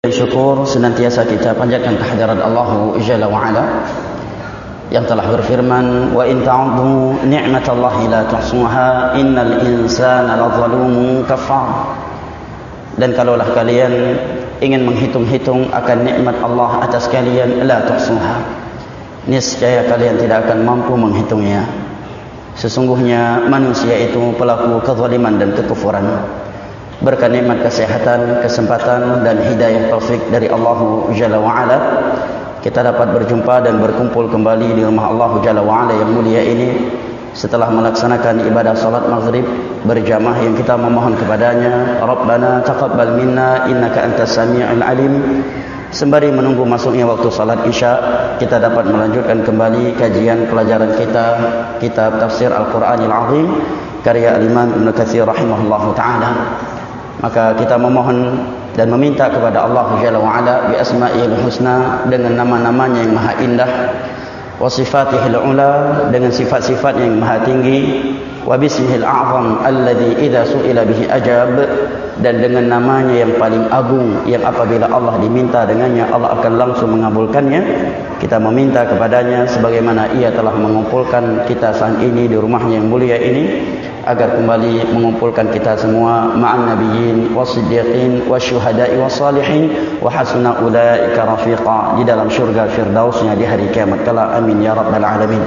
Syukur senantiasa kita panjatkan kehadirat Allah Jalla wa'ala yang telah berfirman, wa in ta'udhu ni'matallahi la tuhsuha innal insana ladzalumun kafar. Dan kalaulah kalian ingin menghitung-hitung akan nikmat Allah atas kalian, la tuhsuha, niscaya kalian tidak akan mampu menghitungnya. Sesungguhnya manusia itu pelaku kezaliman dan kekufuran. Berkat nikmat kesehatan, kesempatan dan hidayah taufik dari Allah Jalla wa'ala, kita dapat berjumpa dan berkumpul kembali di rumah Allah Jalla wa'ala yang mulia ini setelah melaksanakan ibadah salat maghrib berjamaah yang kita memohon kepadanya, Rabbana taqabbal minna innaka antas sami'ul alim. Sembari menunggu masuknya waktu salat isya, kita dapat melanjutkan kembali kajian pelajaran kita kitab tafsir Al-Quranil Azim karya Al-Imam Ibn Katsir rahimahullahu ta'ala. Maka kita memohon dan meminta kepada Allah Jalla wa'ala bi asma'il husna, dengan nama-namanya yang maha indah, wa sifatihil ula, dengan sifat-sifat yang maha tinggi, wa bismihil a'zam alladhi idza su'ila bihi ajab, dan dengan namanya yang paling agung yang apabila Allah diminta dengannya Allah akan langsung mengabulkannya. Kita meminta kepadanya sebagaimana ia telah mengumpulkan kita saat ini di rumahnya yang mulia ini, agar kembali mengumpulkan kita semua ma'an nabiyyin wasiddiqin wasyuhada'i wassalihin wa hasuna ulaika rafiqa, di dalam syurga firdausnya di hari kiamat kelak. Amin ya rabbal alamin.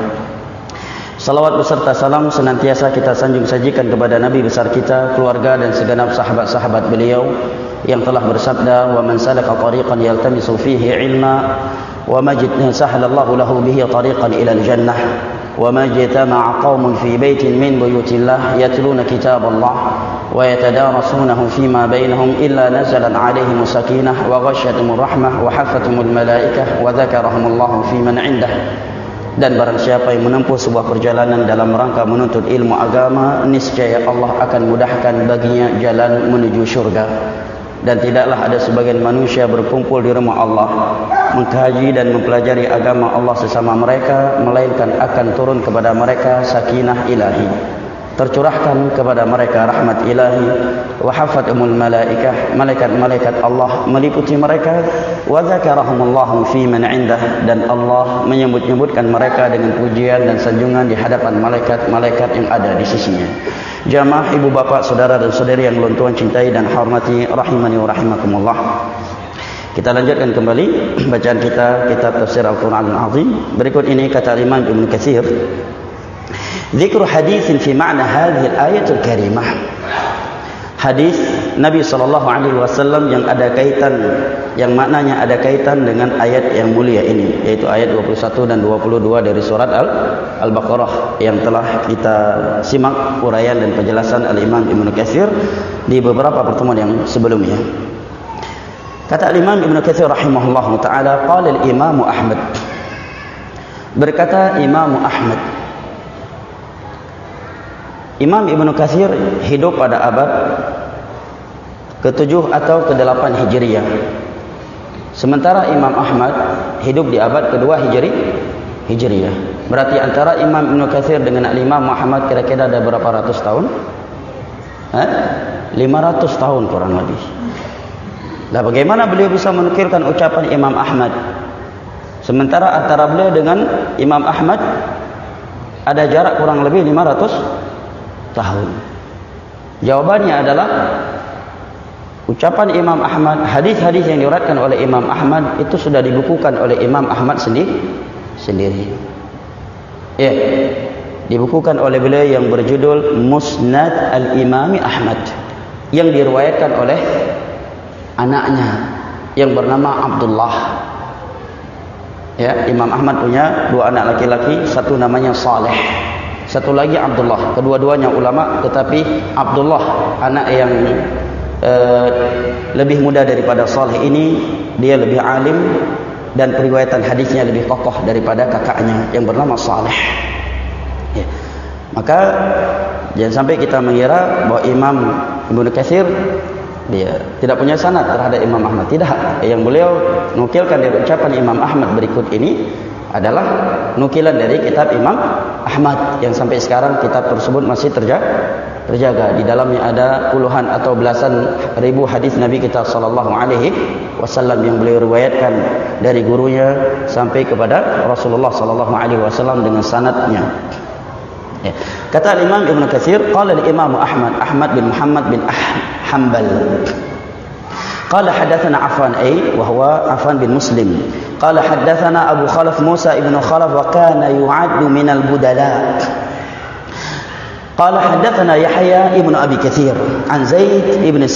Salawat beserta salam senantiasa kita sanjung sajikan kepada Nabi besar kita, keluarga dan segenap sahabat-sahabat beliau yang telah bersabda, wa man salaka tariqan yaltamisu fihi ilma wa majidna sahhalallahu lahu bihi tariqan ila al-jannah وما اجتمع قوم في بيت من بيوت الله يتلون كتاب الله ويتدارسونه فيما بينهم إلا نزلت عليهم السكينة وغشيتهم الرحمة وحفتهم الملائكة وذكرهم الله في من عنده. Dan barang siapa yang menempuh sebuah perjalanan dalam rangka menuntut ilmu agama, niscaya Allah akan mudahkan baginya jalan menuju syurga. Dan tidaklah ada sebagian manusia berkumpul di rumah Allah mengkaji dan mempelajari agama Allah sesama mereka, melainkan akan turun kepada mereka sakinah ilahi, tercurahkan kepada mereka rahmat ilahi, wa hafathumul malaikah, malaikat-malaikat Allah meliputi mereka, wa dzakarahumullahu fi man indah, dan Allah menyebut-nyebutkan mereka dengan pujian dan sanjungan di hadapan malaikat-malaikat yang ada di sisinya. Jamaah ibu bapak, saudara dan saudari yang belum Tuhan cintai dan hormati, rahimani wa rahimakumullah. Kita lanjutkan kembali bacaan kita kitab tafsir Al-Quranil Azim. Berikut ini kata Imam Ibn Katsir, zikru hadithin fi ma'na hadhihi al-ayatul karimah. Hadis Nabi SAW yang ada kaitan, yang maknanya ada kaitan dengan ayat yang mulia ini, yaitu ayat 21 dan 22 dari surat Al-Baqarah yang telah kita simak uraian dan penjelasan Al-Imam Ibn Katsir di beberapa pertemuan yang sebelumnya. Kata Al-Imam Ibn Katsir rahimahullahu ta'ala, qala al-Imam Ahmad, berkata Imam Ahmad. Imam Ibn Katsir hidup pada abad ke-7 atau ke-8 Hijriyah. Sementara Imam Ahmad hidup di abad ke-2 Hijriyah. Berarti antara Imam Ibn Katsir dengan Imam Muhammad kira-kira ada berapa ratus tahun? 500 tahun kurang lebih. Nah, bagaimana beliau bisa menukilkan ucapan Imam Ahmad? Sementara antara beliau dengan Imam Ahmad ada jarak kurang lebih 500 tahun. Jawabannya adalah ucapan Imam Ahmad, hadis-hadis yang diriwayatkan oleh Imam Ahmad itu sudah dibukukan oleh Imam Ahmad sendiri. Ya, dibukukan oleh beliau yang berjudul Musnad Al-Imam Ahmad, yang diriwayatkan oleh anaknya yang bernama Abdullah. Ya, Imam Ahmad punya dua anak laki-laki, satu namanya Saleh, satu lagi Abdullah. Kedua-duanya ulama, tetapi Abdullah, anak yang lebih muda daripada Saleh ini, dia lebih alim dan periwayatan hadisnya lebih kokoh daripada kakaknya yang bernama Saleh. Ya. Maka jangan sampai kita mengira bahwa Imam Ibn Katsir dia tidak punya sanad terhadap Imam Ahmad. Tidak. Yang beliau nukilkan dari ucapan Imam Ahmad berikut ini adalah nukilan dari kitab Imam Ahmad yang sampai sekarang kitab tersebut masih terjaga. Di dalamnya ada puluhan atau belasan ribu hadis Nabi kita sallallahu alaihi wasallam yang beliau riwayatkan dari gurunya sampai kepada Rasulullah sallallahu alaihi wasallam dengan sanadnya. Ya. Kata Imam Ibn Katsir, qala al-Imam Ahmad bin Muhammad bin Hanbal. قال حدثنا عفان وهو عفان بن مسلم قال حدثنا أبو خلف موسى ابن خلف وكان يعد من البدلاء قال حدثنا يحيى ابن أبي كثير عن زيد ابن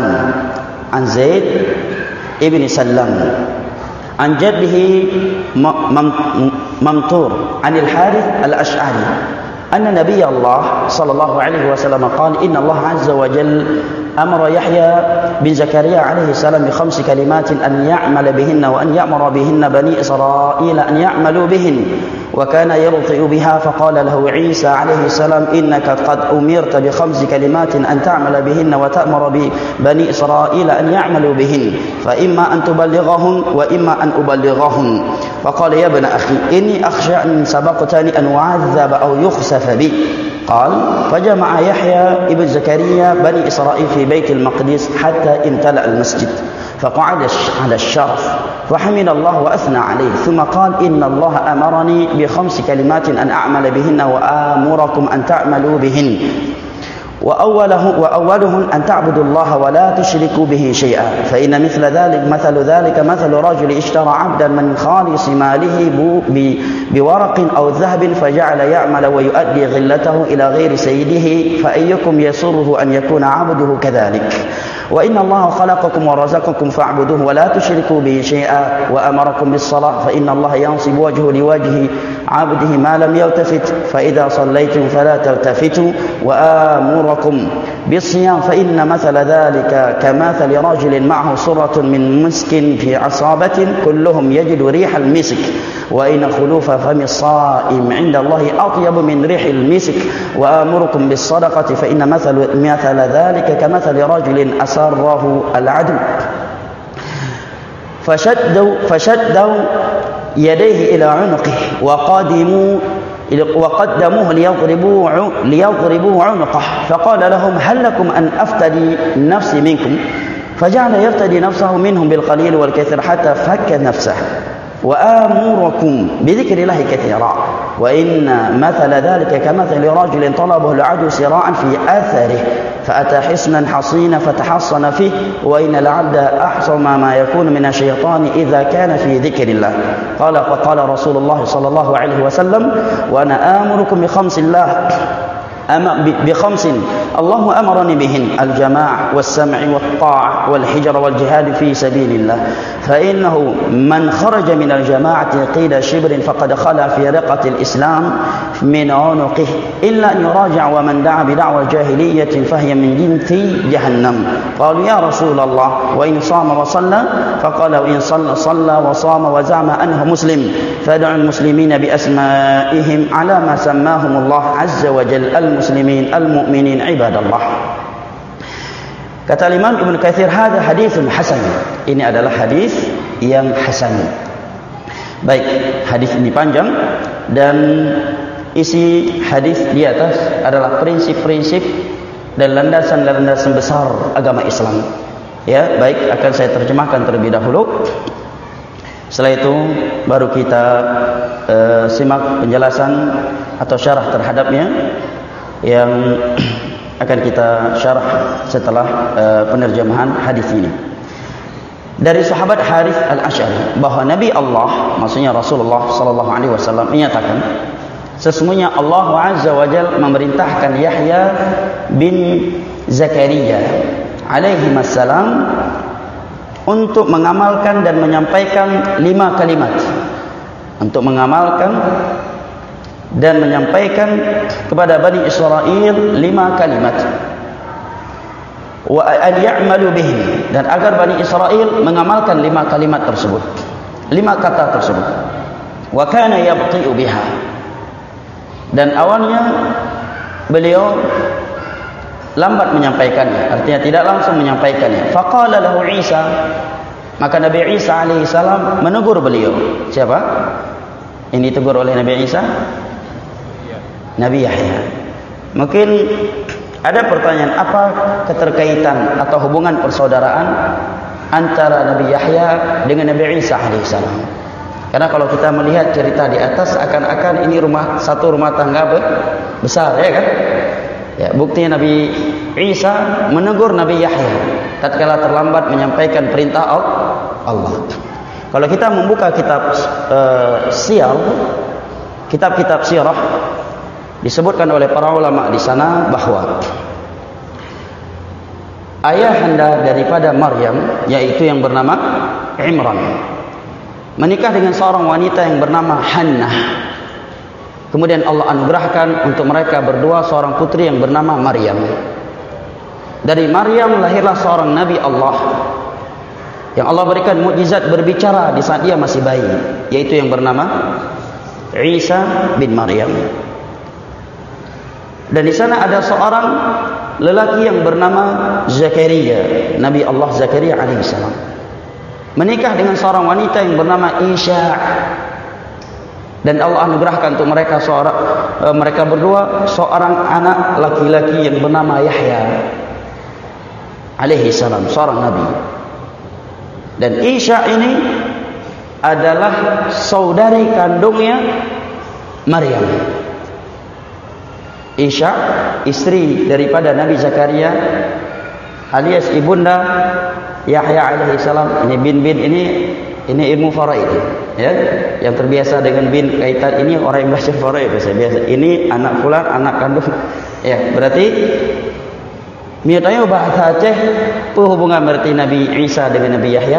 سلم عن جده ممطور عن الحارث الأشعري أن نبي الله صلى الله عليه وسلم قال إن الله عز وجل أمر يحيى بن زكريا عليه السلام ب5 كلمات أن يعمل بهن وأن يأمر بهن بني إسرائيل أن يعملوا بهن وكان يرطئ بها فقال له عيسى عليه السلام إنك قد أمرت ب5 كلمات أن تعمل بهن وتأمر بني إسرائيل أن يعملوا بهن فإما أن تبلغهن وإما أن أبلغهن فقال يا ابن أخي إني أخشى أن سبقتني أن أعذب أو يخسف بي قال فجمع يحيى ابن زكريا بني إسرائيل في بيت المقدس حتى امتلأ المسجد فقعد على الشرف فحمد الله وأثنى عليه ثم قال إن الله أمرني ب5 كلمات أن أعمل بهن وآمركم أن تعملوا بهن وأولهن أن تعبدوا الله ولا تشركوا به شيئا فإن مثل ذلك مثل رجل اشترى عبدا من خالص ماله بورق أو ذهب فجعل يعمل ويؤدي غلته إلى غير سيده فأيكم يسره أن يكون عبده كذلك وإن الله خلقكم ورزقكم فاعبدوه ولا تشركوا به شيئا وأمركم بالصلاة فإن الله ينصب وجهه لوجه عبده ما لم يلتفت فإذا صليتم فلا تلتفتوا وآمركم بالصيام فإن مثل ذلك كمثل رجل معه صرة من مسك في عصابة كلهم يجد ريح المسك وإن خلوف فم الصائم عند الله أطيب من ريح المسك وآمركم بالصدقة فإن مثل ذلك كمثل رجل أسره العدو فشدوا يديه إلى عنقه وقدموه ليضربوا عنقه فقال لهم هل لكم أن أفتدي نفسي منكم فجعل يفتدي نفسه منهم بالقليل والكثير حتى فك نفسه وآمركم بذكر الله كثيرا وإن مثل ذلك كمثل رجل طلبه العدو سراعا في أثره فأتى حصنا حصينا فتحصن فيه وإن العبد أحصى ما يكون من الشيطان إذا كان في ذكر الله فقال رسول الله صلى الله عليه وسلم وأنا آمركم بخمس الله أمرني بهن الجماعة والسمع والطاعة والحجر والجهاد في سبيل الله فإنه من خرج من الجماعة قيد شبر فقد خلى في رقة الإسلام من عنقه إلا أن يراجع ومن دعا بدعوى جاهلية فهي من جنس جهنم قالوا يا رسول الله وإن صام وصلى فقال وإن صلى وصام وزعم أنه مسلم فدعوا المسلمين بأسمائهم على ما سماهم الله عز وجل المسلمين المؤمنين عباد الله. Kata Imam Ibn Katsir, hadza haditsun hasan. Ini adalah hadis yang hasan. Baik, hadis ini panjang dan isi hadis di atas adalah prinsip-prinsip dan landasan-landasan besar agama Islam. Ya, baik, akan saya terjemahkan terlebih dahulu. Setelah itu baru kita simak penjelasan atau syarah terhadapnya yang akan kita syarah setelah penerjemahan hadis ini. Dari sahabat Harith Al-Ash'ari bahwa Nabi Allah, maksudnya Rasulullah sallallahu alaihi wasallam menyatakan sesungguhnya Allah Azza wa Jalla memerintahkan Yahya bin Zakaria alaihi wassalam untuk mengamalkan dan menyampaikan 5 kalimat. Untuk mengamalkan dan menyampaikan kepada Bani Israel 5 kalimat. Wa an ya'malu bihi, dan agar Bani Israel mengamalkan 5 kalimat tersebut, 5 kata tersebut. Wa kana yabti'u biha, dan awalnya beliau lambat menyampaikannya, artinya tidak langsung menyampaikannya. Faqala lahu Isa, maka Nabi Isa alaihi salam menegur beliau. Siapa? Ini ditegur oleh Nabi Isa? Nabi Yahya. Mungkin ada pertanyaan, apa keterkaitan atau hubungan persaudaraan antara Nabi Yahya dengan Nabi Isa alaihissalam? Karena kalau kita melihat cerita di atas, akan-akan ini satu rumah tangga besar, ya kan? Ya, buktinya Nabi Isa menegur Nabi Yahya tatkala terlambat menyampaikan perintah Allah. Kalau kita membuka kitab siyar, kitab-kitab sirah, disebutkan oleh para ulama di sana bahwa ayahanda daripada Maryam, yaitu yang bernama Imran, menikah dengan seorang wanita yang bernama Hannah. Kemudian Allah anugerahkan untuk mereka berdua seorang putri yang bernama Maryam. Dari Maryam lahirlah seorang Nabi Allah yang Allah berikan mukjizat berbicara di saat dia masih bayi, yaitu yang bernama Isa bin Maryam. Dan di sana ada seorang lelaki yang bernama Zakaria, Nabi Allah Zakaria alaihissalam, menikah dengan seorang wanita yang bernama Isha. Dan Allah anugerahkan untuk mereka berdua seorang anak laki-laki yang bernama Yahya alaihissalam, seorang nabi. Dan Isha ini adalah saudari kandungnya Maryam. Isha, istri daripada Nabi Zakaria alias ibunda Yahya alaihissalam. Ini bin-bin ini ilmu faraid, ya. Yang terbiasa dengan bin kaitan ini orang yang belajar faraid biasa. Ini anak fulan, anak kandung. Ya, berarti misalnya bahasa Aceh, apa hubungan berarti Nabi Isa dengan Nabi Yahya?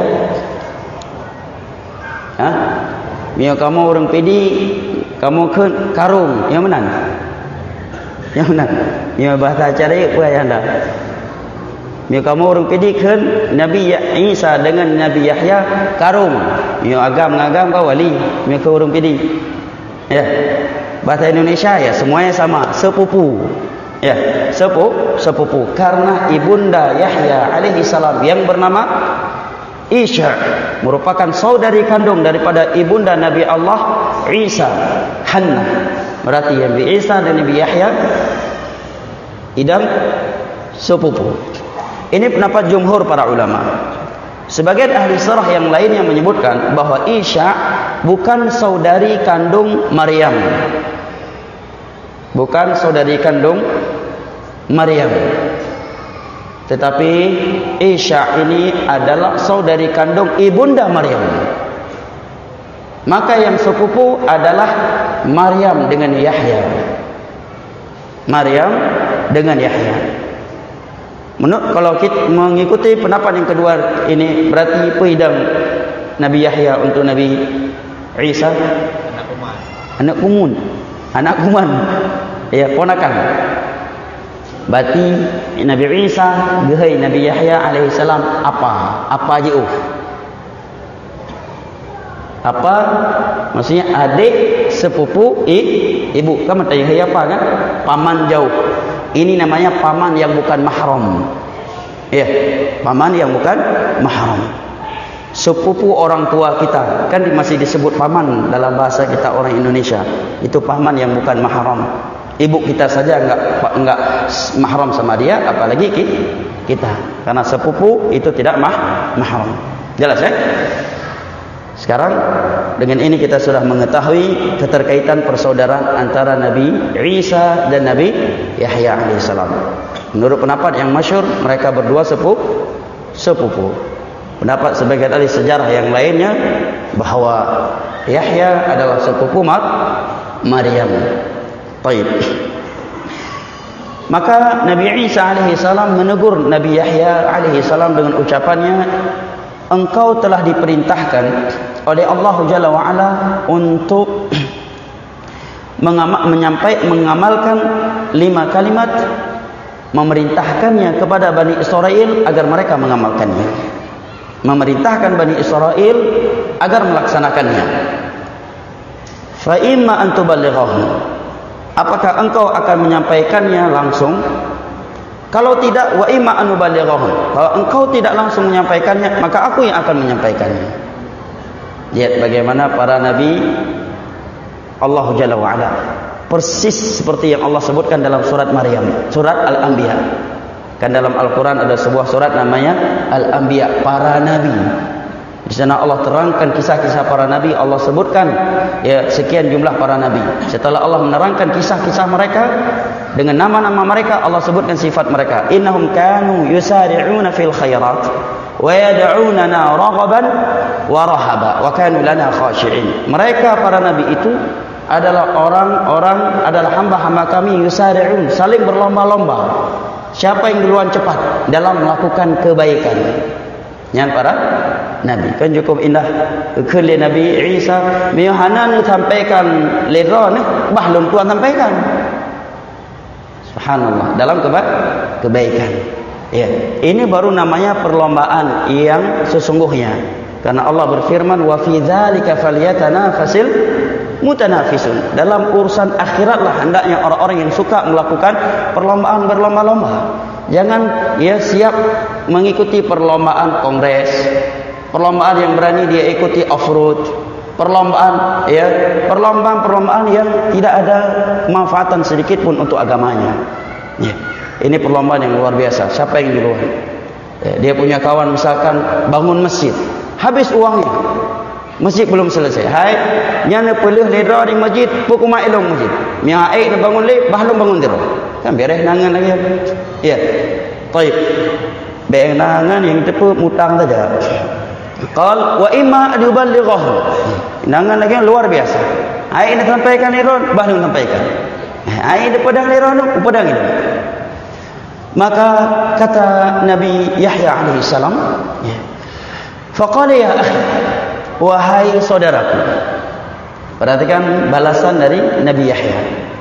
Hah? Mio kamu orang pedi, kamu ke karung, yang mana? Yang mana? Mio bahasa Aceh dia apa yang anda? Mio kamu orang pedi kan Nabi Isa dengan Nabi Yahya karung. Mio agam kau wali. Mio ke orang pedi. Ya. Bahasa Indonesia ya semuanya sama, sepupu. Ya, sepupu. Karena ibunda Yahya alaihi salam yang bernama Isha merupakan saudari kandung daripada ibunda Nabi Allah Isa, Hannah. Berarti Nabi Isa dan Nabi Yahya idam sepupu. Ini pendapat jumhur para ulama. Sebagian ahli sirah yang lainnya menyebutkan bahwa Isha bukan saudari kandung Maryam. Bukan saudari kandung Maryam. Tetapi Isha ini adalah saudari kandung ibunda Maryam. Maka yang sepupu adalah Maryam dengan Yahya. Maryam dengan Yahya. Kalau kita mengikuti pendapat yang kedua ini, berarti peidam Nabi Yahya untuk Nabi Isa anak kuman, ya, ponakan. Berarti Nabi Isa gehai Nabi Yahya alaihissalam apa je apa maksudnya adik sepupu ibu. Kamu tanya apa kan? Paman jauh. Ini namanya paman yang bukan mahram. Ya, paman yang bukan mahram. Sepupu orang tua kita kan masih disebut paman dalam bahasa kita orang Indonesia. Itu paman yang bukan mahram. Ibu kita saja enggak mahram sama dia, apalagi kita. Karena sepupu itu tidak mahram. Jelas ya? Sekarang dengan ini kita sudah mengetahui keterkaitan persaudaraan antara Nabi Isa dan Nabi Yahya alaihissalam. Menurut pendapat yang masyhur, mereka berdua sepupu. Pendapat sebagian ahli sejarah yang lainnya bahwa Yahya adalah sepupu Maryam. Baik. Maka Nabi Isa alaihissalam menegur Nabi Yahya alaihissalam dengan ucapannya, engkau telah diperintahkan oleh Allah Jalla wa'ala untuk mengamalkan 5 kalimat, memerintahkannya kepada Bani Israel agar mereka mengamalkannya, memerintahkan Bani Israel agar melaksanakannya. Fa imma an tuballighahu, apakah engkau akan menyampaikannya langsung? Kalau tidak, wa imma an nuballighahu, kalau engkau tidak langsung menyampaikannya, maka aku yang akan menyampaikannya. Lihat bagaimana para nabi Allah Jalla wa'ala persis seperti yang Allah sebutkan dalam surat Maryam, surat Al-Anbiya. Kan dalam Al-Quran ada sebuah surat namanya Al-Anbiya, para nabi. Di sana Allah terangkan kisah-kisah para nabi. Allah sebutkan ya sekian jumlah para nabi. Setelah Allah menerangkan kisah-kisah mereka dengan nama-nama mereka, Allah sebutkan sifat mereka. Innahum kanu yusari'una fil khairat wa yad'unana raghaban wa rahaba wa kanu lana khashi'in. Mereka para nabi itu adalah orang-orang, adalah hamba-hamba kami, yusari'un, saling berlomba-lomba. Siapa yang duluan cepat dalam melakukan kebaikan? Yang para nabi. Kan cukup indah kele Nabi Isa mihanan sampaikan lera ni bahlum tuan sampaikan. Subhanallah, dalam kebaikan. Ya, ini baru namanya perlombaan yang sesungguhnya. Karena Allah berfirman wa fi dzalika falyatanafasil mutanafisun. Dalam urusan akhiratlah hendaknya orang-orang yang suka melakukan perlombaan berlomba-lomba. Jangan ya siap mengikuti perlombaan kongres, perlombaan yang berani dia ikuti off-road, perlombaan ya, perlombaan yang tidak ada kemanfaatan sedikit pun untuk agamanya. Ya, ini perlombaan yang luar biasa. Siapa yang duluan? Ya, dia punya kawan misalkan bangun masjid, habis uangnya, masjid belum selesai. Hai, nyana pelih leda di masjid, pukul ilmu masjid. Mia aik bangun le, bahlum bangun diro. Kan beres nangan lagi. Ya. Baik. Beres nangan yang tepu mutang saja. Qal wa imma yuballighahu. Nangan lagi luar biasa. Aik nak sampaikan iron, bahlum sampaikan. Aik pedang iron, pedang itu. Maka kata Nabi Yahya alaihi salam, ya. Faqala ya akhi, wahai saudaraku. Perhatikan balasan dari Nabi Yahya.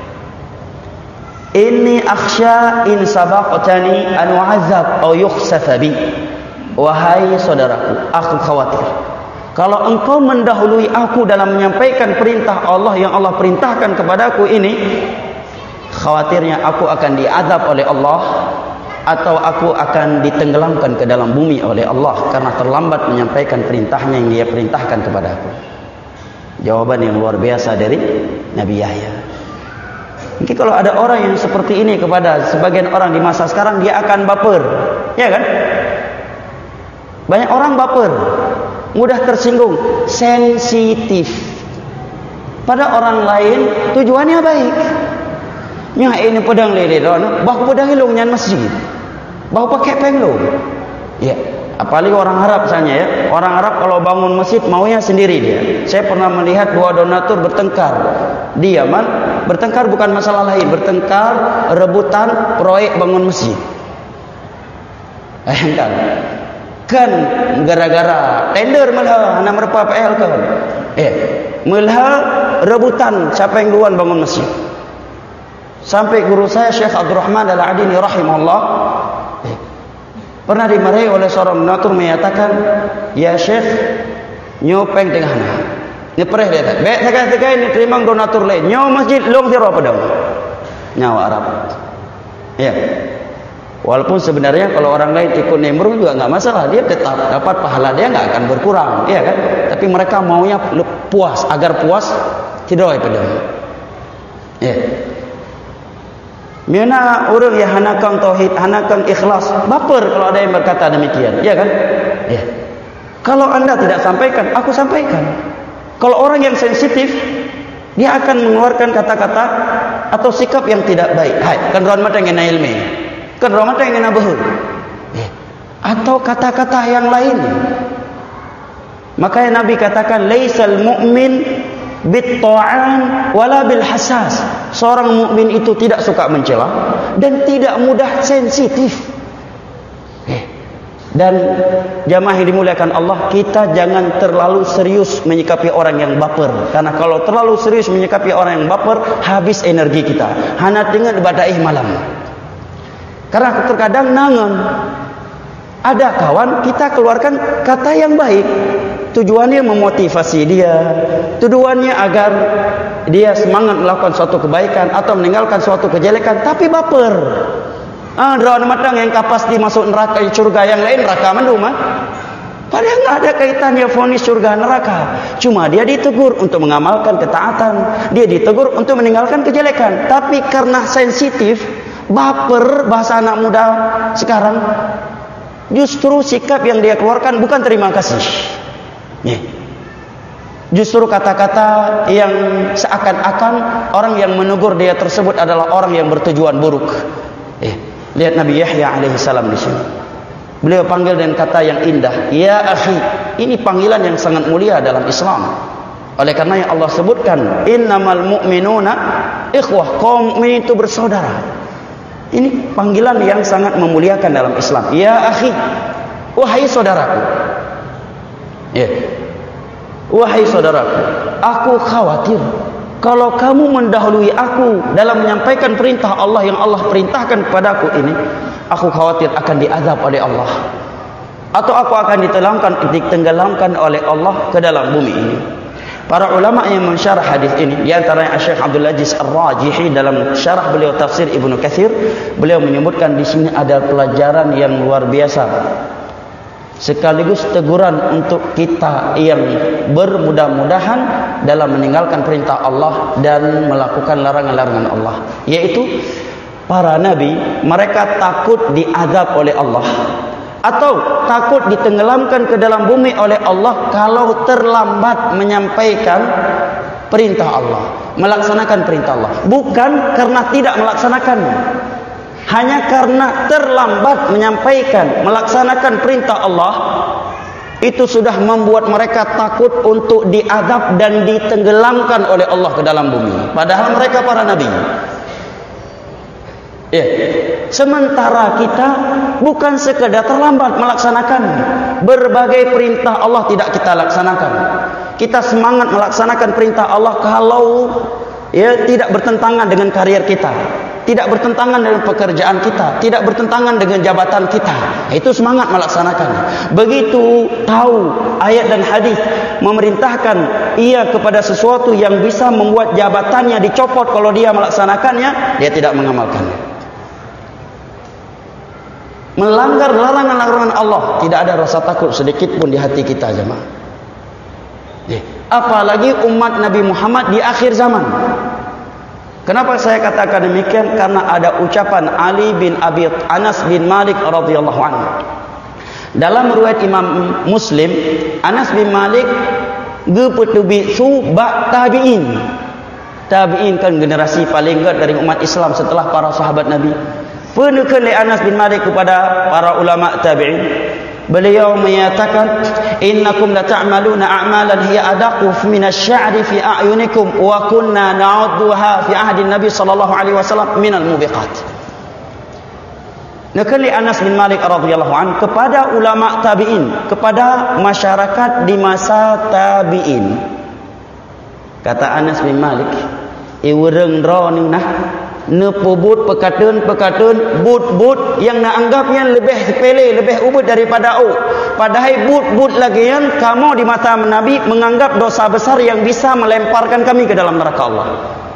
Inni akhsha in sabaqtani an u'azzab aw yukhsafa bi. Wahai saudaraku, aku khawatir kalau engkau mendahului aku dalam menyampaikan perintah Allah yang Allah perintahkan kepadaku ini, khawatirnya aku akan diazab oleh Allah atau aku akan ditenggelamkan ke dalam bumi oleh Allah karena terlambat menyampaikan perintahnya yang dia perintahkan kepadaku. Jawaban yang luar biasa dari Nabi Yahya. Mungkin kalau ada orang yang seperti ini kepada sebagian orang di masa sekarang, dia akan baper, ya kan? Banyak orang baper, mudah tersinggung, sensitif. Pada orang lain tujuannya baik. Nya ini pedang lele don, bah pedang ilung nyan masjid. Bah pakai penglo. Ya, apalagi orang Arab misalnya ya. Orang Arab kalau bangun masjid maunya sendiri dia. Saya pernah melihat dua donatur bertengkar di Yaman. Bertengkar bukan masalah lain, bertengkar rebutan proyek bangun masjid. Bayangkan. Kan gara-gara tender malah ana merpa PL kan. Malah rebutan siapa yang duluan bangun masjid. Sampai guru saya Syekh Abdul Rahman Al-Adini rahimahullah pernah dimarahi oleh seorang donatur menyatakan, ya Syekh, nyopeng dengan anak ngepreh dia tak baik sekarang ini terima donatur lain nyaw masjid long tiro apa dong nyawa Arab ya. Walaupun sebenarnya kalau orang lain ikut nimbrung juga enggak masalah, dia tetap dapat pahala, dia enggak akan berkurang, ya kan? Tapi mereka maunya puas, agar puas tidak apa dong ya. Mina orang yang hanakan tauhid, hanakan ikhlas, baper kalau ada yang berkata demikian, ya kan? Ya. Kalau anda tidak sampaikan, aku sampaikan. Kalau orang yang sensitif, dia akan mengeluarkan kata-kata atau sikap yang tidak baik. Hai, kan ruan mata yang ilmi, kan ruan mata yang bahul, atau kata-kata yang lain. Makanya Nabi katakan, laisal mu'min bit-ta'an wala bil hasas. Seorang mukmin itu tidak suka mencela dan tidak mudah sensitif. Dan jamaah yang dimuliakan Allah, kita jangan terlalu serius menyikapi orang yang baper. Karena kalau terlalu serius menyikapi orang yang baper, habis energi kita. Hana dengan badai malam. Karena terkadang nangan. Ada kawan, kita keluarkan kata yang baik. Tujuannya memotivasi dia, tujuannya agar dia semangat melakukan suatu kebaikan atau meninggalkan suatu kejelekan, tapi baper. Drone matang yang kapas dimasuk neraka surga yang lain neraka menduma. Padahal nggak ada kaitannya vonis surga neraka. Cuma dia ditegur untuk mengamalkan ketaatan, dia ditegur untuk meninggalkan kejelekan. Tapi karena sensitif, baper, bahasa anak muda sekarang, justru sikap yang dia keluarkan bukan terima kasih. Justru kata-kata yang seakan-akan orang yang menegur dia tersebut adalah orang yang bertujuan buruk. Lihat Nabi Yahya alaihi salam di sini. Beliau panggil dengan kata yang indah, ya akhi. Ini panggilan yang sangat mulia dalam Islam. Oleh karena yang Allah sebutkan, innamal mu'minuna ikhwah, kaum mukmin itu bersaudara. Ini panggilan yang sangat memuliakan dalam Islam. Ya akhi, wahai saudaraku. Wahai saudaraku, aku khawatir kalau kamu mendahului aku dalam menyampaikan perintah Allah yang Allah perintahkan kepadaku ini, aku khawatir akan diazab oleh Allah, atau aku akan ditenggelamkan oleh Allah ke dalam bumi ini. Para ulama yang mensyarah hadis ini, di antaranya Syekh Abdul Aziz Ar-Rajihi dalam syarah beliau tafsir Ibnu Katsir, beliau menyebutkan di sini ada pelajaran yang luar biasa, sekaligus teguran untuk kita yang bermudah-mudahan dalam meninggalkan perintah Allah dan melakukan larangan-larangan Allah, yaitu para nabi mereka takut diazab oleh Allah atau takut ditenggelamkan ke dalam bumi oleh Allah kalau terlambat menyampaikan perintah Allah, melaksanakan perintah Allah, bukan karena tidak melaksanakannya. Hanya karena terlambat menyampaikan, melaksanakan perintah Allah, itu sudah membuat mereka takut untuk diazab dan ditenggelamkan oleh Allah ke dalam bumi. Padahal mereka para nabi. Sementara kita bukan sekedar terlambat melaksanakan berbagai perintah Allah, tidak kita laksanakan. Kita semangat melaksanakan perintah Allah kalau tidak bertentangan dengan karier kita, tidak bertentangan dengan pekerjaan kita, tidak bertentangan dengan jabatan kita, itu semangat melaksanakan. Begitu tahu ayat dan hadis memerintahkan ia kepada sesuatu yang bisa membuat jabatannya dicopot kalau dia melaksanakannya, dia tidak mengamalkannya. Melanggar larangan-larangan Allah, tidak ada rasa takut sedikit pun di hati kita, jemaah. Apalagi umat Nabi Muhammad di akhir zaman. Kenapa saya katakan demikian? Karena ada ucapan Anas bin Malik radhiyallahu anhu. Dalam riwayat Imam Muslim, Anas bin Malik gepetubi subak tabi'in. Tabi'in kan generasi paling gede dari umat Islam setelah para sahabat Nabi. Penukan oleh Anas bin Malik kepada para ulama tabi'in. Beliau menyatakan, innakum la ta'maluna a'malan hiya adaqu min asy-sya'ri fi a'yunikum wa kunna na'udduha fi ahdi Nabi sallallahu alaihi wasallam min al-mubiqat. Nakali Anas bin Malik radhiyallahu anhu kepada ulama tabi'in, kepada masyarakat di masa tabi'in. Kata Anas bin Malik, "Iwureng dro ni nah, nepubut pekatun but yang nak anggapnya lebih sepele, lebih ubud daripada padahal but lagi yang kamu di mata Nabi menganggap dosa besar yang bisa melemparkan kami ke dalam neraka Allah."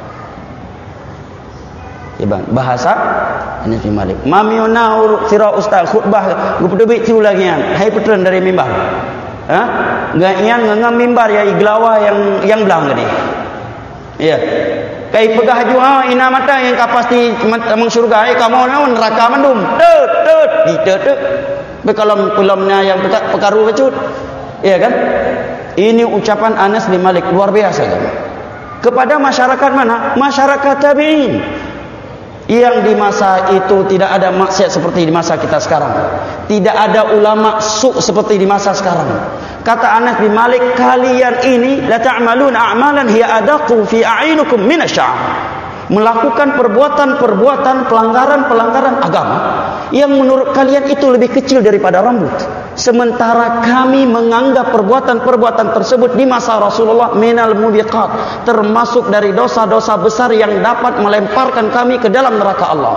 Bahasa ini si Malik. Mamiuna sira ustaz khutbah gupedebik tu lagi yang hai petren dari mimbar. Gaian ngangam mimbar ya iglawa yang belang gede. Ya. Kai pegah jua ina mata yang kapasti meng surga kamu neraka mandum. Tut. Bekalam-kulamnya yang pekaru kecut. Iya kan? Ini ucapan Anas bin Malik luar biasa kan? Kepada masyarakat mana? Masyarakat tabi'in. Yang di masa itu tidak ada maksiat seperti di masa kita sekarang. Tidak ada ulama su' seperti di masa sekarang. Kata Anas bin Malik, kalian ini la ta'maluna a'malan hiya adaqu fi a'yunikum min asy-sya'ar. Melakukan perbuatan-perbuatan pelanggaran agama yang menurut kalian itu lebih kecil daripada rambut. Sementara kami menganggap perbuatan-perbuatan tersebut di masa Rasulullah minal mubiqat, termasuk dari dosa-dosa besar yang dapat melemparkan kami ke dalam neraka Allah.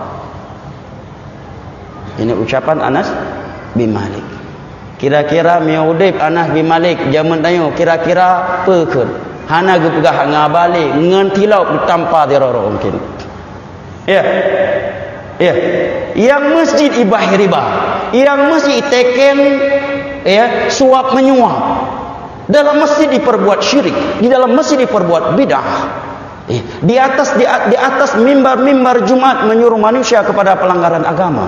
Ini ucapan Anas bin Malik. Kira-kira miudip Anas bin Malik zaman tayo kira-kira pekeun. Hana ge pegah ngabalik ngan tilau tanpa diroro mungkin. Ya. Yang masjid ibah riba, yang masjid teken ya, suap menyuap. Dalam masjid diperbuat syirik, di dalam masjid diperbuat bid'ah. Di atas mimbar Jumat menyuruh manusia kepada pelanggaran agama.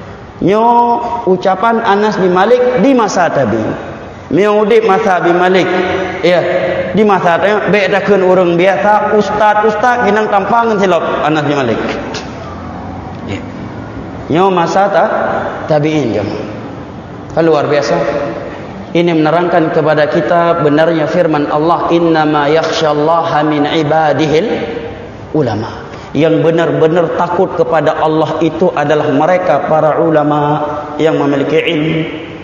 Ucapan Anas bin Malik di masa tabi'in. Di masa bin Malik, ya, di masa tabi'in bedakeun urang biasa ustaz ginang tampangan silop Anas bin Malik. Masa tabi'in jemaah. Luar biasa. Ini menerangkan kepada kita benarnya firman Allah, innama yakhsyallaha min ibadihil ulama. Yang benar-benar takut kepada Allah itu adalah mereka para ulama yang memiliki ilmu.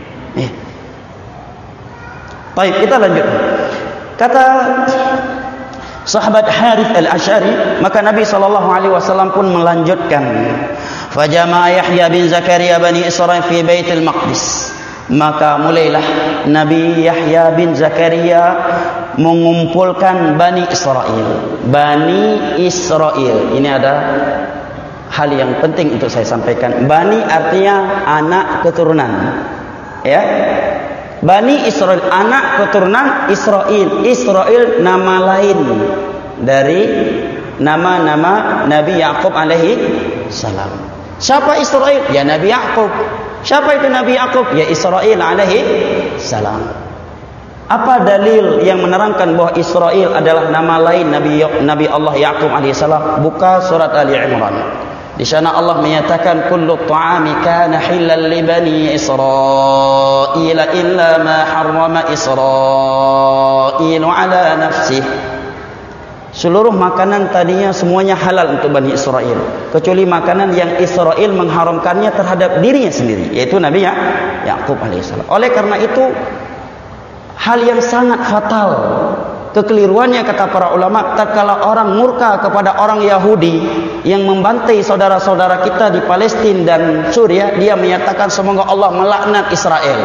Baik, kita lanjut. Kata sahabat Harith al-Ash'ari, maka Nabi SAW pun melanjutkan, fajama'a Yahya bin Zakaria bani Israil fi Baitul Maqdis. Maka mulailah Nabi Yahya bin Zakaria mengumpulkan Bani Israel. Bani Israel. Ini ada hal yang penting untuk saya sampaikan. Bani artinya anak keturunan. Ya. Bani Israel, anak keturunan Israel. Israel nama lain dari nama-nama Nabi Yaqub alaihi salam. Siapa Israel? Ya Nabi Yaqub. Siapa itu Nabi Yaqub? Ya Israel alaihi salam. Apa dalil yang menerangkan bahwa Israel adalah nama lain Nabi Allah Yaqub alaihi salam? Buka surat Ali Imran. Di sana Allah menyatakan kullu ta'ami kana halal li bani Israil illa ma harrama Israil ala nafsihi. Seluruh makanan tadinya semuanya halal untuk Bani Israel, kecuali makanan yang Israel mengharamkannya terhadap dirinya sendiri, yaitu Nabi Yaqub alaihissalam. Oleh karena itu, hal yang sangat fatal, kekeliruannya kata para ulama, tatkala orang murka kepada orang Yahudi yang membantai saudara-saudara kita di Palestina dan Suriah, dia menyatakan semoga Allah melaknat Israel.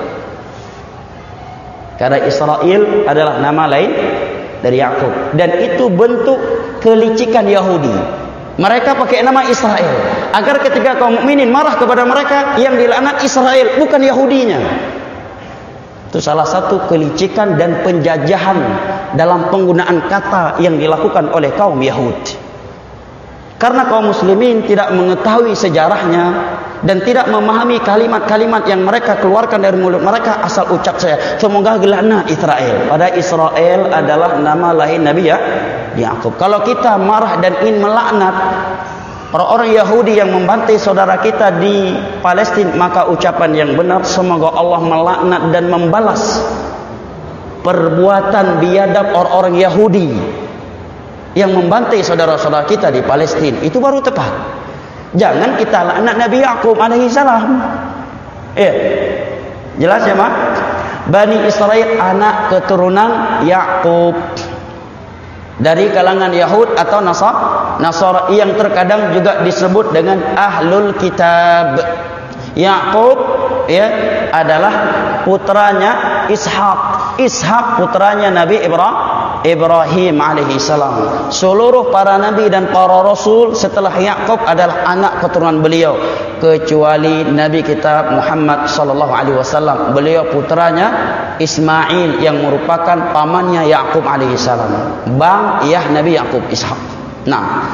Karena Israel adalah nama lain dari Yaqub, dan itu bentuk kelicikan Yahudi. Mereka pakai nama Israel agar ketika kaum mukminin marah kepada mereka, yang dilaknat Israel bukan Yahudinya. Itu salah satu kelicikan dan penjajahan dalam penggunaan kata yang dilakukan oleh kaum Yahudi. Karena kaum muslimin tidak mengetahui sejarahnya dan tidak memahami kalimat-kalimat yang mereka keluarkan dari mulut mereka, asal ucap saya semoga gelaknat Israel. Padahal Israel adalah nama lain Nabi Yaqub. Kalau kita marah dan ingin melaknat orang-orang Yahudi yang membantai saudara kita di Palestina, maka ucapan yang benar semoga Allah melaknat dan membalas perbuatan biadab orang-orang Yahudi yang membantai saudara-saudara kita di Palestina. Itu baru tepat. Jangan kita laknat Nabi Yaqub alaihi salam. Jelas ya, Mak? Bani Israel anak keturunan Yaqub dari kalangan Yahud atau Nasara yang terkadang juga disebut dengan Ahlul Kitab. Yaqub adalah putranya Ishak. Ishak putranya Nabi Ibrahim alaihi salam. Seluruh para nabi dan para rasul setelah Yaqub adalah anak keturunan beliau, kecuali Nabi kita Muhammad sallallahu alaihi wasallam. Beliau putranya Ismail yang merupakan pamannya Yaqub alaihi salam. Bang ayah Nabi Yaqub, Ishak. Nah,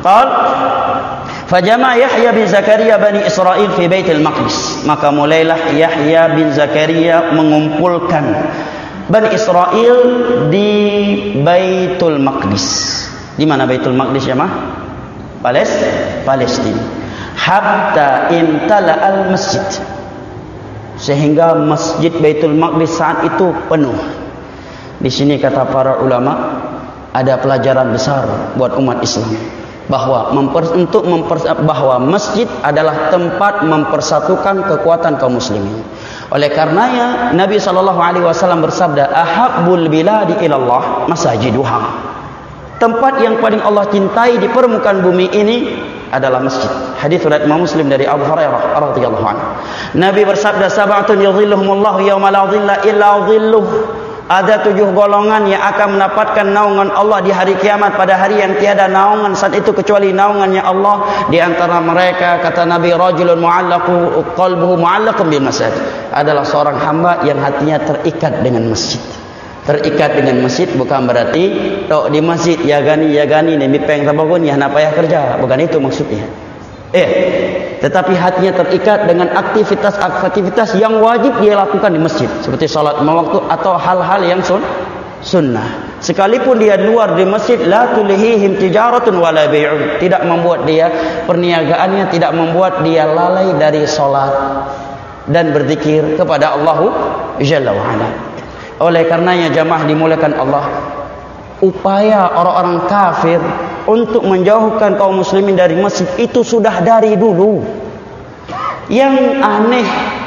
fajama Yahya bin Zakaria Bani Israil fi Baitul Maqdis. Maka mulailah Yahya bin Zakaria mengumpulkan Bani Israel di Baitul Maqdis. Di mana Baitul Maqdis ya, Mah? Palestina. Hatta imtala al-masjid. Sehingga masjid Baitul Maqdis saat itu penuh. Di sini kata para ulama ada pelajaran besar buat umat Islam, bahwa bahwa masjid adalah tempat mempersatukan kekuatan kaum muslimin. Oleh karenanya Nabi SAW bersabda, ahabbul biladi ilallah masajiduha. Tempat yang paling Allah cintai di permukaan bumi ini adalah masjid. Hadis riwayat Imam Muslim dari Abu Hurairah radhiyallahu anhu. Nabi bersabda, sab'atun yadhilluhumullahu yawma la dhilla illa dhilluh. Ada 7 golongan yang akan mendapatkan naungan Allah di hari kiamat, pada hari yang tiada naungan saat itu kecuali naungannya Allah. Di antara mereka, kata Nabi, rajulun mu'allaqu qalbuhu mu'allaqun bil masjid, adalah seorang hamba yang hatinya terikat dengan masjid. Terikat dengan masjid bukan berarti tok di masjid ya gani ni mipeng sabun ya nak payah kerja, bukan itu maksudnya. Tetapi hatinya terikat dengan aktivitas yang wajib dia lakukan di masjid, seperti salat 5 waktu atau hal-hal yang sunnah. Sekalipun dia luar di masjid, la tulihihim tijaratun wala bai'un, tidak membuat dia, perniagaannya tidak membuat dia lalai dari salat dan berzikir kepada Allah Jalla wa Ala. Oleh karenanya jamaah dimuliakan Allah, upaya orang-orang kafir untuk menjauhkan kaum muslimin dari masjid itu sudah dari dulu. Yang aneh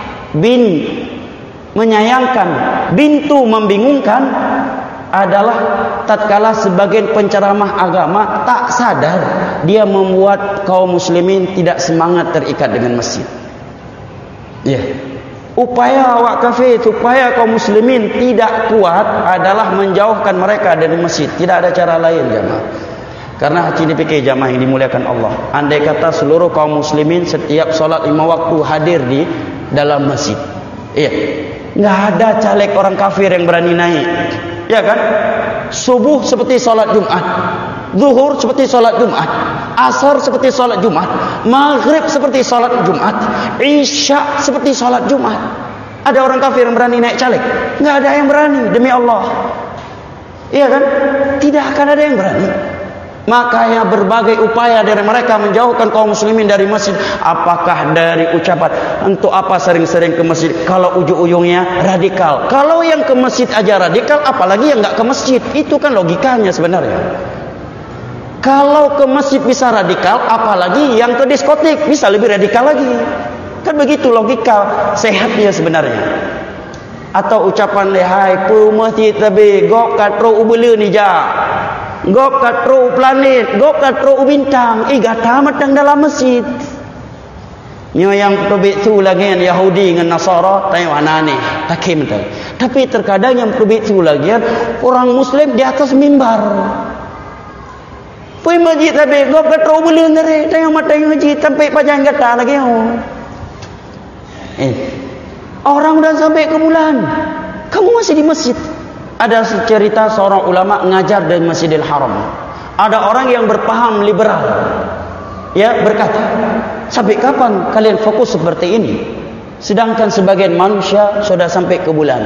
menyayangkan, bintu membingungkan adalah tatkala sebagian penceramah agama tak sadar dia membuat kaum muslimin tidak semangat terikat dengan masjid. Upaya awak kafir supaya kaum muslimin tidak kuat adalah menjauhkan mereka dari masjid. Tidak ada cara lain jamaah. Karena sini fikir jamaah yang dimuliakan Allah, andai kata seluruh kaum muslimin setiap solat 5 waktu hadir di dalam masjid, nggak ada caleg orang kafir yang berani naik, ya kan? Subuh seperti solat Jumat, zuhur seperti solat Jumat, asar seperti solat Jumat, maghrib seperti solat Jumat, isya seperti solat Jumat. Ada orang kafir yang berani naik caleg? Nggak ada yang berani, demi Allah, iya kan? Tidak akan ada yang berani. Makanya berbagai upaya dari mereka menjauhkan kaum muslimin dari masjid. Apakah dari ucapan, untuk apa sering-sering ke masjid kalau ujung-ujungnya radikal? Kalau yang ke masjid aja radikal, apalagi yang nggak ke masjid? Itu kan logikanya sebenarnya. Kalau ke masjid bisa radikal, apalagi yang ke diskotik bisa lebih radikal lagi. Kan begitu logika sehatnya sebenarnya. Atau ucapan lehai pu masjid tabe gok katro ubele ni ja. Gok katro planet, gok katro bintang, gata matang dalam masjid. Nyo yang probit tu lagi yang Yahudi dengan Nasara, tayo anane, takim tu. Tapi terkadang yang probit tu lagi orang Muslim di atas mimbar. Pui masjid tabe gok katro ubele ngare, tayo matang masjid sampai pajang gata lagi. Orang dah sampai ke bulan, kamu masih di masjid. Ada cerita seorang ulama ngajar di Masjidil Haram. Ada orang yang berpaham liberal, berkata, sampai kapan kalian fokus seperti ini? Sedangkan sebagian manusia sudah sampai ke bulan.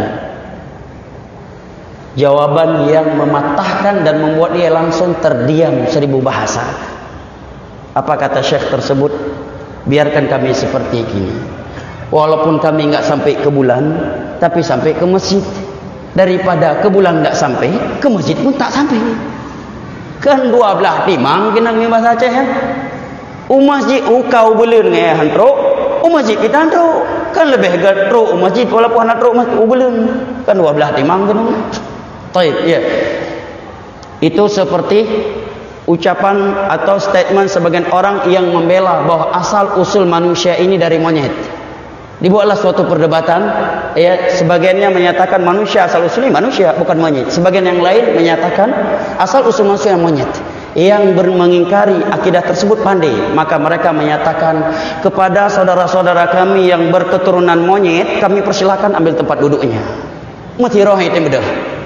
Jawaban yang mematahkan dan membuat dia langsung terdiam 1000 bahasa. Apa kata syekh tersebut? Biarkan kami seperti ini. Walaupun kami enggak sampai ke bulan, tapi sampai ke masjid. Daripada ke bulan enggak sampai, ke masjid pun tak sampai. Kan 12 timang kena ni bahasa Aceh kan? Masjid ukau belun ngai hantro, masjid kita hantro. Kan lebih gatro masjid walaupun hantro masjid belun. Kan 12 timang kena. Baik, ya. Itu seperti ucapan atau statement sebagian orang yang membela bahwa asal usul manusia ini dari monyet. Dibuatlah suatu perdebatan, sebagiannya menyatakan manusia asal usulnya manusia bukan monyet. Sebagian yang lain menyatakan asal usul manusia monyet. Yang mengingkari akidah tersebut pandai, maka mereka menyatakan kepada saudara-saudara kami yang berketurunan monyet, kami persilakan ambil tempat duduknya. Mati roh itu betul.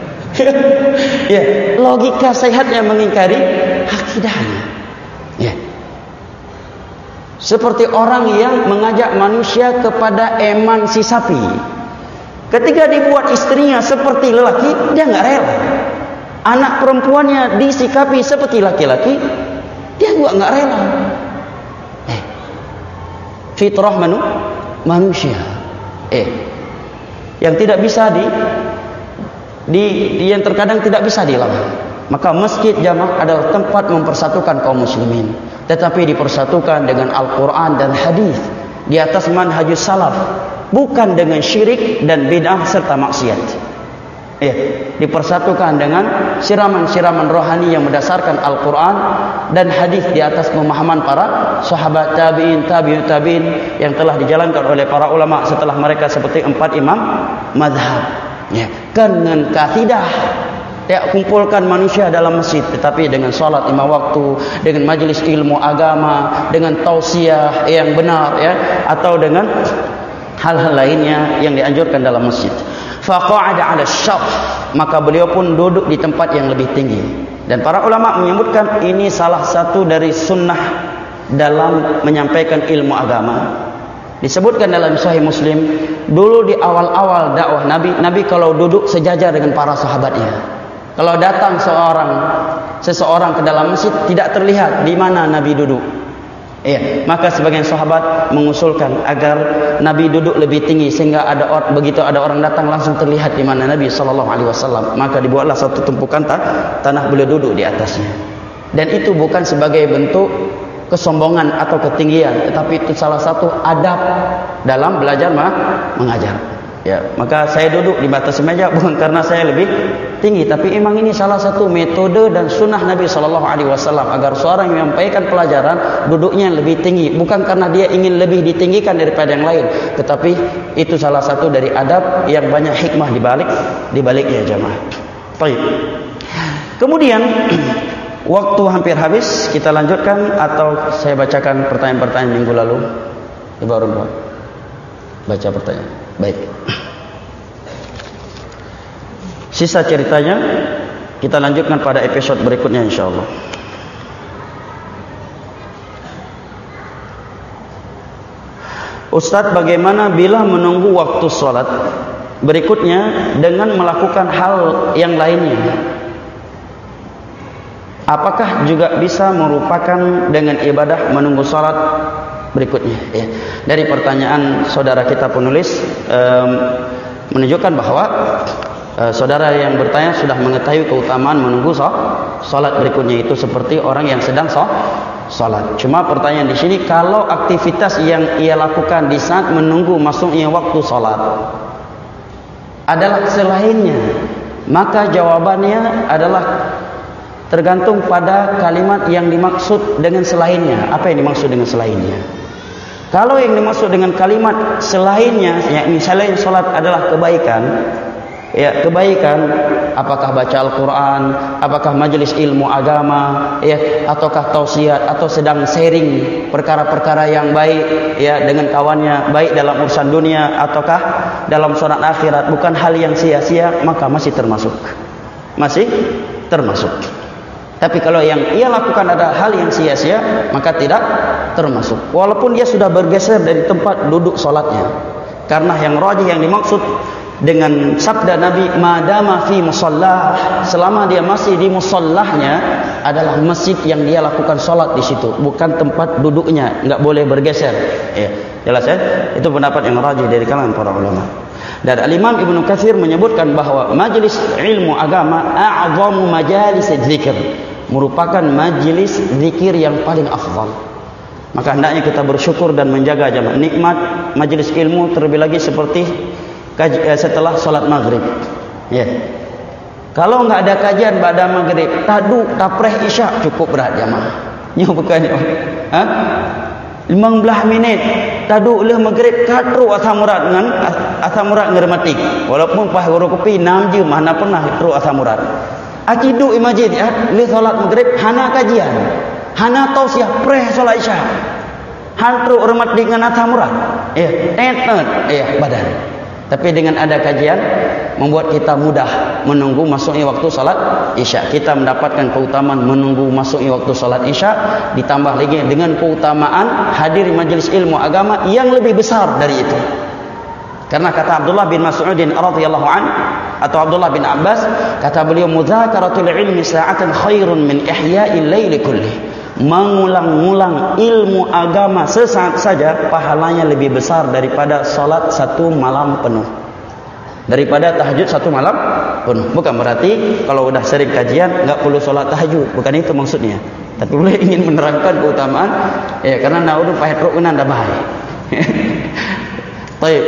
Logika sehatnya mengingkari akidahnya. Seperti orang yang mengajak manusia kepada emansipasi. Ketika dibuat istrinya seperti lelaki, dia enggak rela. Anak perempuannya disikapi seperti laki-laki, dia juga enggak rela. Fitrah manusia. Yang tidak bisa yang terkadang tidak bisa dilawan. Maka masjid jamaah adalah tempat mempersatukan kaum muslimin, tetapi dipersatukan dengan Al-Quran dan hadis di atas manhajus salaf, bukan dengan syirik dan bid'ah serta maksiat. Dipersatukan dengan siraman-siraman rohani yang berdasarkan Al-Quran dan hadis di atas pemahaman para sahabat tabi'in, tabi'ut tabi'in yang telah dijalankan oleh para ulama setelah mereka seperti 4 imam madhab. Ya, kan dengan kaidah kumpulkan manusia dalam masjid, tetapi dengan salat 5 waktu, dengan majlis ilmu agama, dengan tausiah yang benar, ya, atau dengan hal-hal lainnya yang dianjurkan dalam masjid. Faqa'ada 'ala syarh, maka beliau pun duduk di tempat yang lebih tinggi. Dan para ulama menyebutkan ini salah satu dari sunnah dalam menyampaikan ilmu agama. Disebutkan dalam Sahih Muslim, dulu di awal-awal dakwah Nabi kalau duduk sejajar dengan para sahabatnya. Kalau datang seseorang ke dalam masjid, tidak terlihat di mana Nabi duduk. Ya, maka sebagian sahabat mengusulkan agar Nabi duduk lebih tinggi, sehingga begitu ada orang datang langsung terlihat di mana Nabi SAW. Maka dibuatlah satu tumpukan tanah, beliau duduk di atasnya. Dan itu bukan sebagai bentuk kesombongan atau ketinggian, tetapi itu salah satu adab dalam belajar mengajar. Ya, maka saya duduk di batas meja bukan karena saya lebih tinggi, tapi memang ini salah satu metode dan sunnah Nabi SAW agar seorang yang menyampaikan pelajaran duduknya lebih tinggi, bukan karena dia ingin lebih ditinggikan daripada yang lain, tetapi itu salah satu dari adab yang banyak hikmah dibaliknya jamaah. Baik. Kemudian waktu hampir habis, kita lanjutkan atau saya bacakan pertanyaan-pertanyaan minggu lalu. Baru baca pertanyaan. Baik. Sisa ceritanya kita lanjutkan pada episode berikutnya insyaallah. Ustaz, bagaimana bila menunggu waktu sholat berikutnya dengan melakukan hal yang lainnya? Apakah juga bisa merupakan dengan ibadah menunggu sholat berikutnya? Ya. Dari pertanyaan saudara kita penulis menunjukkan bahwa saudara yang bertanya sudah mengetahui keutamaan menunggu sholat berikutnya itu seperti orang yang sedang sholat. Cuma pertanyaan di sini, kalau aktivitas yang ia lakukan di saat menunggu masuknya waktu sholat adalah selainnya, maka jawabannya adalah tergantung pada kalimat yang dimaksud dengan selainnya. Apa yang dimaksud dengan selainnya? Kalau yang dimaksud dengan kalimat selainnya, yakni selain sholat adalah kebaikan, ya, kebaikan, apakah baca Al-Quran, apakah majelis ilmu agama, ya, ataukah tausiat, atau sedang sharing perkara-perkara yang baik, ya, dengan kawannya, baik dalam urusan dunia ataukah dalam urusan akhirat, bukan hal yang sia-sia, maka masih termasuk. Tapi kalau yang ia lakukan adalah hal yang sia-sia, maka tidak termasuk. Walaupun dia sudah bergeser dari tempat duduk solatnya. Karena yang rajih yang dimaksud dengan sabda Nabi, madama fi musallah, selama dia masih di musallahnya, adalah masjid yang dia lakukan solat di situ, bukan tempat duduknya, enggak boleh bergeser. Ya, jelas ya? Itu pendapat yang rajih dari kalangan para ulama. Dan Al-Imam Ibnu Katsir menyebutkan bahwa majelis ilmu agama a'zamu majalis dzikr, merupakan majelis zikir yang paling afdal. Maka hendaknya kita bersyukur dan menjaga jamaah nikmat majelis ilmu, terlebih lagi seperti setelah salat maghrib. Ya. Kalau enggak ada kajian pada maghrib, tadu tapreh isya cukup berat jamaah. Nya bukan ya. 15 minit tadu leh maghrib katru asamurat dengan asamurat ngermatik. Walaupun pas guru kopi 6 jam mana pernah katru asamurat. Akidu imajid ya, li salat maghrib hana kajian, hana tausiah preh salat isya, hantru hormat dengan atamurat, badan. Tapi dengan ada kajian membuat kita mudah menunggu masuknya waktu salat isya. Kita mendapatkan keutamaan menunggu masuknya waktu salat isya, ditambah lagi dengan keutamaan hadir majelis ilmu agama yang lebih besar dari itu. Karena kata Abdullah bin Mas'ud radhiyallahu an atau Abdullah bin Abbas, kata beliau, mudzakaratul ilmi sa'atan khairun min ihya'il laili kulli. Mengulang-ulang ilmu agama sesaat saja pahalanya lebih besar daripada salat satu malam penuh. Daripada tahajud satu malam penuh. Bukan berarti kalau udah sering kajian enggak perlu salat tahajud, bukan itu maksudnya. Tapi boleh ingin menerangkan keutamaan, ya, karena naudu pahit ru'unan dah bahaya. Baik.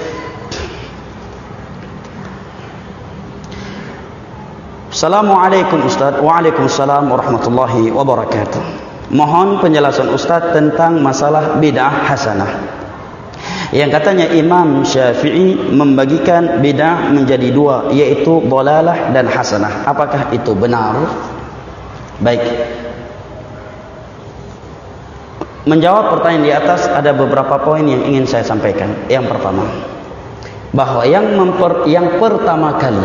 Assalamualaikum Ustaz. Waalaikumsalam warahmatullahi wabarakatuh. Mohon penjelasan Ustaz tentang masalah bid'ah hasanah. Yang katanya Imam Syafi'i membagikan bid'ah menjadi dua, yaitu dhalalah dan hasanah. Apakah itu benar? Baik. Menjawab pertanyaan di atas ada beberapa poin yang ingin saya sampaikan. Yang pertama, bahwa yang pertama kali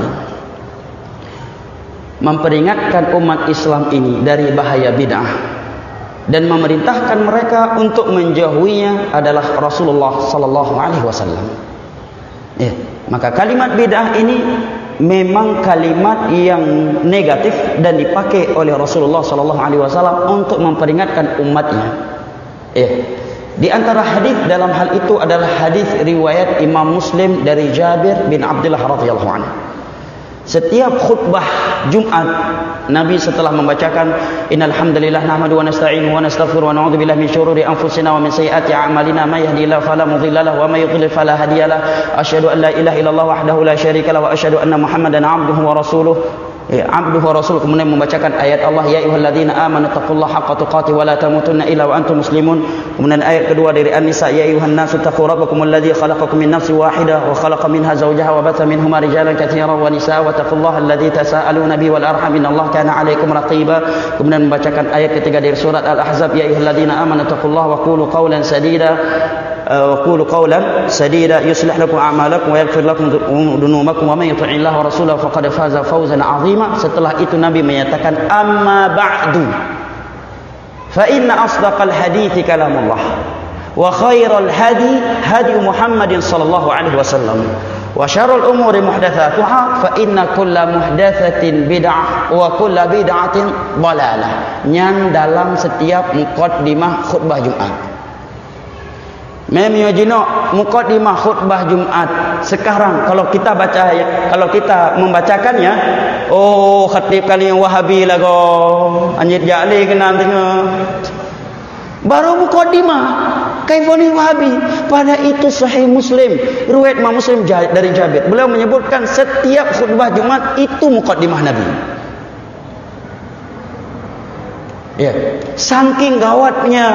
memperingatkan umat Islam ini dari bahaya bid'ah dan memerintahkan mereka untuk menjauhinya adalah Rasulullah sallallahu alaihi wasallam. Ya, maka kalimat bid'ah ini memang kalimat yang negatif dan dipakai oleh Rasulullah sallallahu alaihi wasallam untuk memperingatkan umatnya. Ya. Di antara hadis dalam hal itu adalah hadis riwayat Imam Muslim dari Jabir bin Abdullah radhiyallahu anhu. Setiap khutbah Jumat, Nabi setelah membacakan innal hamdalillah nahmaduhu wa nasta'inuhu wa nastaghfiruhu wa na'udzu billahi min syururi anfusina wa min sayyiati a'malina may yahdihillahu fala mudilla lahu wa may yudlil fala hadiya lahu asyhadu an la ilaha illallah wahdahu la syarika lahu wa asyhadu anna muhammadan 'abduhu wa rasuluhu abduhu wa rasuluh. Kemudian membacakan ayat Allah, ya ayyuhalladzina amanu taqullaha haqqa tuqatih wa la tamutunna illa wa antum muslimun. Kemudian ayat kedua dari An-Nisa, ya ayyuhan nasu taqu rabbakumul ladzi khalaqakum min nafsin wahidah wa khalaqa minha zawjaha wa batha minhuma rijalan katsiran wa nisaa wa taqullaha alladzi tasaaluna bihi wal arham innallaha kana 'alaikum raqiba. Kemudian membacakan ayat ketiga dari surat Al-Ahzab, ya ayyuhalladzina amanu taqullaha wa qulu qawlan sadida وقولوا قولا سديدا يصلح لكم أعمالكم ويغفر لكم ذنوبكم ومن يطع الله ورسوله فقد فاز فوزا عظيما. Setelah itu Nabi menyatakan amma ba'du fa inna asdaqal hadithi kalamullah wa khairal hadi hadi Muhammadin sallallahu alaihi wasallam wa syarrul umuri muhdatsatuha fa inna kulla muhdatsatin bid'ah wa kulla bid'atin dhalalah. Nyan dalam setiap muqaddimah khutbah Jumat. Memang jino muqaddimah khutbah Jumat sekarang kalau kita baca, kalau kita membacakannya, oh khatib kali yang Wahabi lah go anjir jali kena tengok baru muqaddimah kaifani Wahabi. Pada itu sahih Muslim riwayat Imam Muslim dari Jabir, beliau menyebutkan setiap khutbah Jumat itu muqaddimah Nabi. Ya, saking gawatnya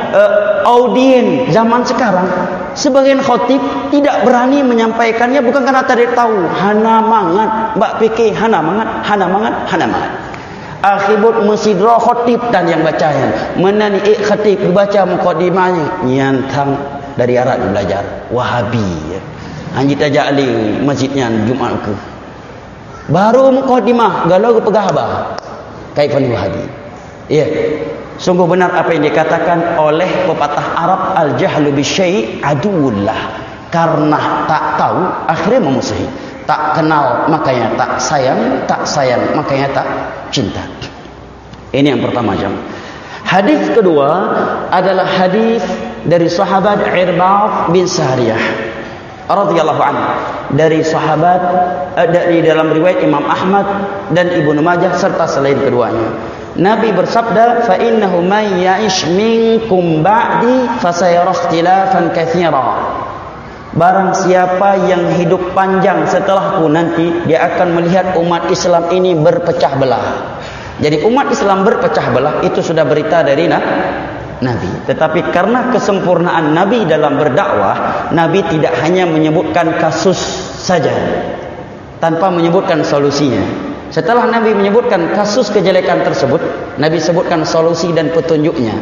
audien zaman sekarang, sebagian khotib tidak berani menyampaikannya, bukan karena tidak tahu, hana mangat, mbak fikih hana mangat. Akhirut mesidra khotib dan yang bacanya, menani khatib dibaca muqaddimahnya, nyantang dari Arab belajar Wahabi. Anjita jali masjidnya Jumat ke. Baru muqaddimah galau ke pegahaba. Kaifan Wahabi. Ya, sungguh benar apa yang dikatakan oleh pepatah Arab, al-jahlu bisyai' aduwullah. Karena tak tahu akhirnya memusuhi. Tak kenal makanya tak sayang makanya tak cinta. Ini yang pertama jam. Hadis kedua adalah hadis dari sahabat Irbad bin Sariyah radhiyallahu anhu, dari sahabat dari dalam riwayat Imam Ahmad dan Ibnu Majah serta selain keduanya. Nabi bersabda, fa innahu man ya'ish minkum ba'di fasayara ikhtilafan katsira. Barang siapa yang hidup panjang setelahku nanti, dia akan melihat umat Islam ini berpecah belah. Jadi umat Islam berpecah belah itu sudah berita dari Nabi. Tetapi karena kesempurnaan Nabi dalam berdakwah, Nabi tidak hanya menyebutkan kasus saja tanpa menyebutkan solusinya. Setelah Nabi menyebutkan kasus kejelekan tersebut, Nabi sebutkan solusi dan petunjuknya.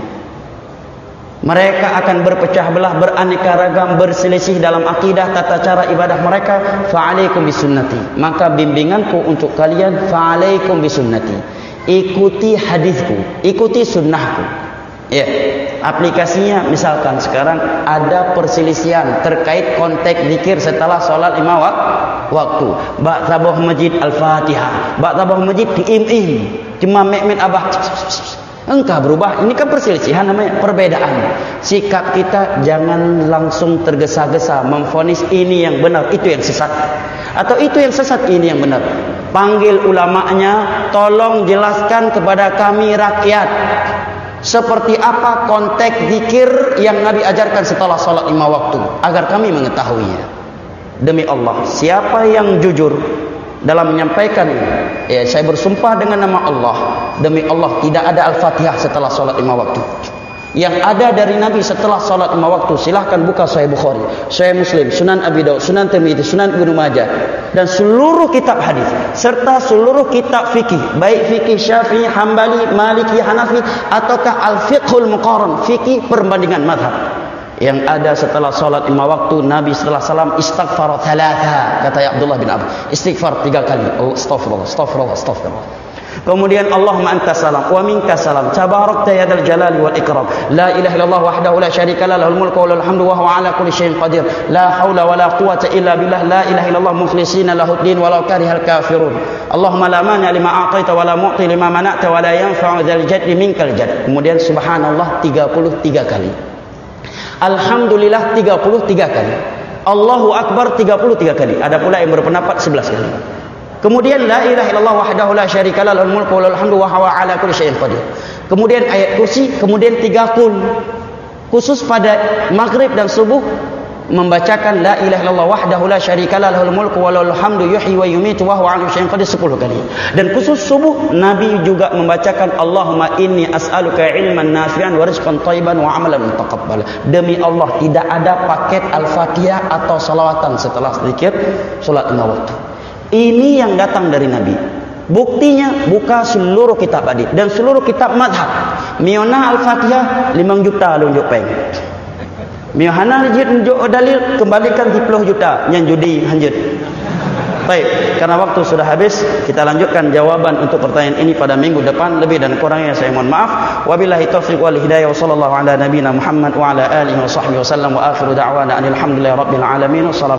Mereka akan berpecah belah, beraneka ragam, berselisih dalam akidah, tata cara ibadah mereka. Fa'alaikum bisunnati. Maka bimbinganku untuk kalian, fa'alaikum bisunnati. Ikuti hadisku, ikuti sunnahku. Ya, aplikasinya misalkan sekarang ada perselisihan terkait konteks zikir setelah sholat 5 waktu. Bak tabah masjid Al-Fatihah, bak tabah masjid diim-im, cuma mek-mek abah engkau berubah. Ini kan perselisihan namanya, perbedaan. Sikap kita jangan langsung tergesa-gesa memvonis ini yang benar, itu yang sesat, atau itu yang sesat, ini yang benar. Panggil ulamanya, tolong jelaskan kepada kami rakyat seperti apa konteks zikir yang Nabi ajarkan setelah sholat 5 waktu, agar kami mengetahuinya. Demi Allah, siapa yang jujur dalam menyampaikan, ya saya bersumpah dengan nama Allah, demi Allah tidak ada Al-Fatihah setelah sholat 5 waktu. yang ada dari Nabi setelah salat 5 waktu. Silahkan buka Sahih Bukhari, Sahih Muslim, Sunan Abi Daud, Sunan Tirmidzi, Sunan Ibnu Majah, dan seluruh kitab hadis serta seluruh kitab fikih, baik fikih Syafi'i, Hambali, Maliki, Hanafi ataukah al-fiqhul muqaran, fikih perbandingan mazhab. Yang ada setelah salat 5 waktu, Nabi setelah salam istighfar 3, kata Abdullah bin Abbas, istighfar 3 kali. Astaghfirullah, astaghfirullah, astaghfirullah. Kemudian Allahumma antas salam wa minkas salam tabarakta ya dzal jalali wal ikram, la ilaha illallah wahdahu la syarika lahu, lahul mulku wa lahul hamdu wa huwa ala kulli syai'in qadir, la haula wa la quwwata illa billah, la ilaha illallah mukhlishina lahud din walau karihal kafirun. Allahumma la mani lima a'taita wa la mu'ti lima mana'ta wa la yanfa'u dzal jaddi minkal jadd. Kemudian subhanallah 33 kali, alhamdulillah 33 kali, Allahu akbar 33 kali. Ada pula yang berpendapat 11 kali. Kemudian la ilaha illallah wahdahu la syarika lahu, lahul mulku wa lahul hamdu wa huwa ala kulli syai'in qadir. Kemudian ayat kursi, kemudian 3 qul. Khusus pada maghrib dan subuh membacakan la ilaha illallah wahdahu la syarika lahu, lahul mulku wa lahul hamdu yuhyi wa yumiitu wa huwa ala kulli syai'in qadir 10 kali. Dan khusus subuh Nabi juga membacakan Allahumma inni as'aluka ilman nafi'an wa rizqan thayyiban wa amalan mutaqabbal. Demi Allah, tidak ada paket Al-Fatihah atau salawatan setelah zikir salat 5 waktu. Ini yang datang dari Nabi. Buktinya buka seluruh kitab hadis dan seluruh kitab mazhab. Miona Al-Fatihah 5 juta lunjuk peng. Miohana lunjuk dalil kembalikan 10 juta yang judi hanjut. Baik, karena waktu sudah habis, kita lanjutkan jawaban untuk pertanyaan ini pada minggu depan. Lebih dan kurangnya saya mohon maaf. Wabillahi taufiq wal hidayah, wa sallallahu ala nabiyina Muhammad wa ala alihi wa sahbihi wasallam, wa akhiru da'wana alhamdulillahi rabbil alamin.